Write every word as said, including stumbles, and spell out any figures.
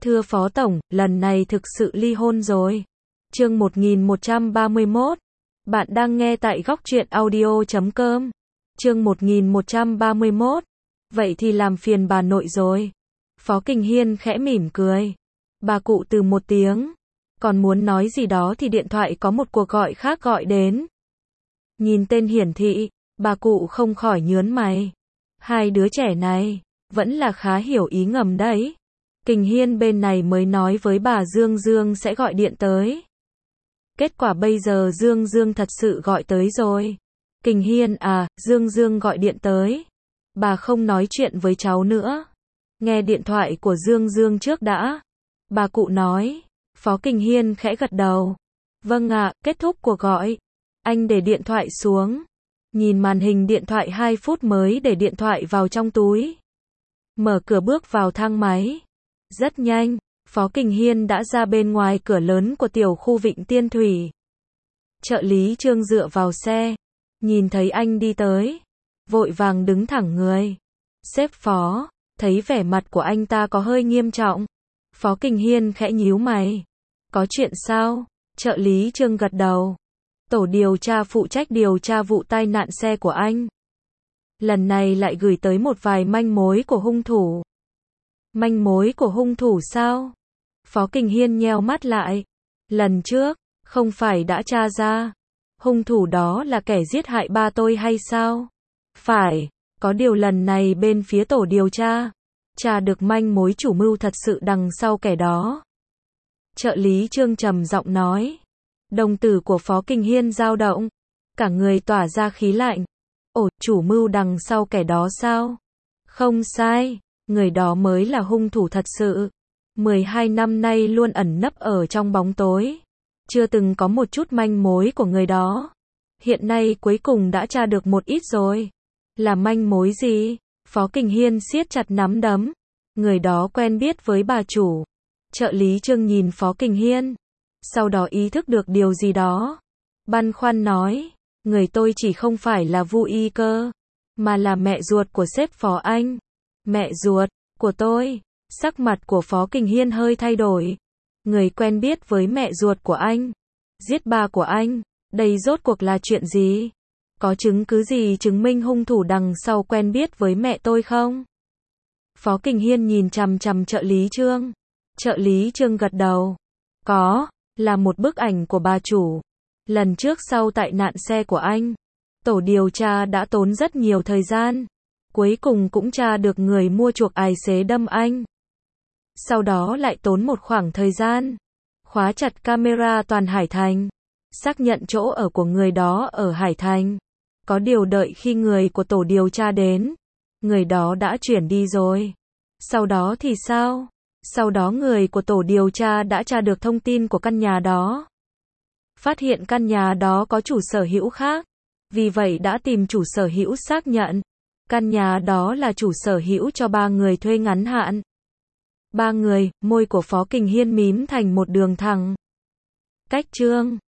Thưa Phó Tổng, lần này thực sự ly hôn rồi. Chương một nghìn một trăm ba mươi mốt. Bạn đang nghe tại góc truyện audio chấm com. Chương một nghìn một trăm ba mươi mốt. Vậy thì làm phiền bà nội rồi. Phó Kình Hiên khẽ mỉm cười. Bà cụ từ một tiếng. Còn muốn nói gì đó thì điện thoại có một cuộc gọi khác gọi đến. Nhìn tên hiển thị, bà cụ không khỏi nhớn mày. Hai đứa trẻ này, vẫn là khá hiểu ý ngầm đấy. Kình Hiên bên này mới nói với bà Dương Dương sẽ gọi điện tới. Kết quả bây giờ Dương Dương thật sự gọi tới rồi. Kình Hiên à, Dương Dương gọi điện tới. Bà không nói chuyện với cháu nữa. Nghe điện thoại của Dương Dương trước đã. Bà cụ nói. Phó Kình Hiên khẽ gật đầu. Vâng ạ, kết thúc cuộc gọi. Anh để điện thoại xuống. Nhìn màn hình điện thoại hai phút mới để điện thoại vào trong túi. Mở cửa bước vào thang máy. Rất nhanh, Phó Kình Hiên đã ra bên ngoài cửa lớn của tiểu khu Vịnh Tiên Thủy. Trợ lý Trương dựa vào xe, nhìn thấy anh đi tới, vội vàng đứng thẳng người. Sếp Phó, thấy vẻ mặt của anh ta có hơi nghiêm trọng. Phó Kình Hiên khẽ nhíu mày. Có chuyện sao? Trợ lý Trương gật đầu. Tổ điều tra phụ trách điều tra vụ tai nạn xe của anh. Lần này lại gửi tới một vài manh mối của hung thủ. Manh mối của hung thủ sao? Phó Kình Hiên nheo mắt lại. Lần trước, không phải đã tra ra. Hung thủ đó là kẻ giết hại ba tôi hay sao? Phải, có điều lần này bên phía tổ điều tra. Tra được manh mối chủ mưu thật sự đằng sau kẻ đó. Trợ lý Trương trầm giọng nói. Đồng tử của Phó Kình Hiên dao động. Cả người tỏa ra khí lạnh. Ồ, chủ mưu đằng sau kẻ đó sao? Không sai. Người đó mới là hung thủ thật sự. mười hai năm nay luôn ẩn nấp ở trong bóng tối. Chưa từng có một chút manh mối của người đó. Hiện nay cuối cùng đã tra được một ít rồi. Là manh mối gì? Phó Kình Hiên siết chặt nắm đấm. Người đó quen biết với bà chủ. Trợ lý Trương nhìn Phó Kình Hiên. Sau đó ý thức được điều gì đó. Băn khoăn nói. Người tôi chỉ không phải là Vu Y cơ. Mà là mẹ ruột của sếp Phó anh. Mẹ ruột của tôi. Sắc mặt của Phó Kình Hiên hơi thay đổi. Người quen biết với mẹ ruột của anh. Giết ba của anh. Đây rốt cuộc là chuyện gì? Có chứng cứ gì chứng minh hung thủ đằng sau quen biết với mẹ tôi không? Phó Kình Hiên nhìn chằm chằm trợ lý Trương. Trợ lý Trương gật đầu. Có, là một bức ảnh của bà chủ. Lần trước sau tai nạn xe của anh, tổ điều tra đã tốn rất nhiều thời gian. Cuối cùng cũng tra được người mua chuộc tài xế đâm anh. Sau đó lại tốn một khoảng thời gian. Khóa chặt camera toàn Hải Thành. Xác nhận chỗ ở của người đó ở Hải Thành. Có điều đợi khi người của tổ điều tra đến. Người đó đã chuyển đi rồi. Sau đó thì sao? Sau đó người của tổ điều tra đã tra được thông tin của căn nhà đó. Phát hiện căn nhà đó có chủ sở hữu khác. Vì vậy đã tìm chủ sở hữu xác nhận. Căn nhà đó là chủ sở hữu cho ba người thuê ngắn hạn. Ba người, môi của Phó Kình Hiên mím thành một đường thẳng. Cách Trương,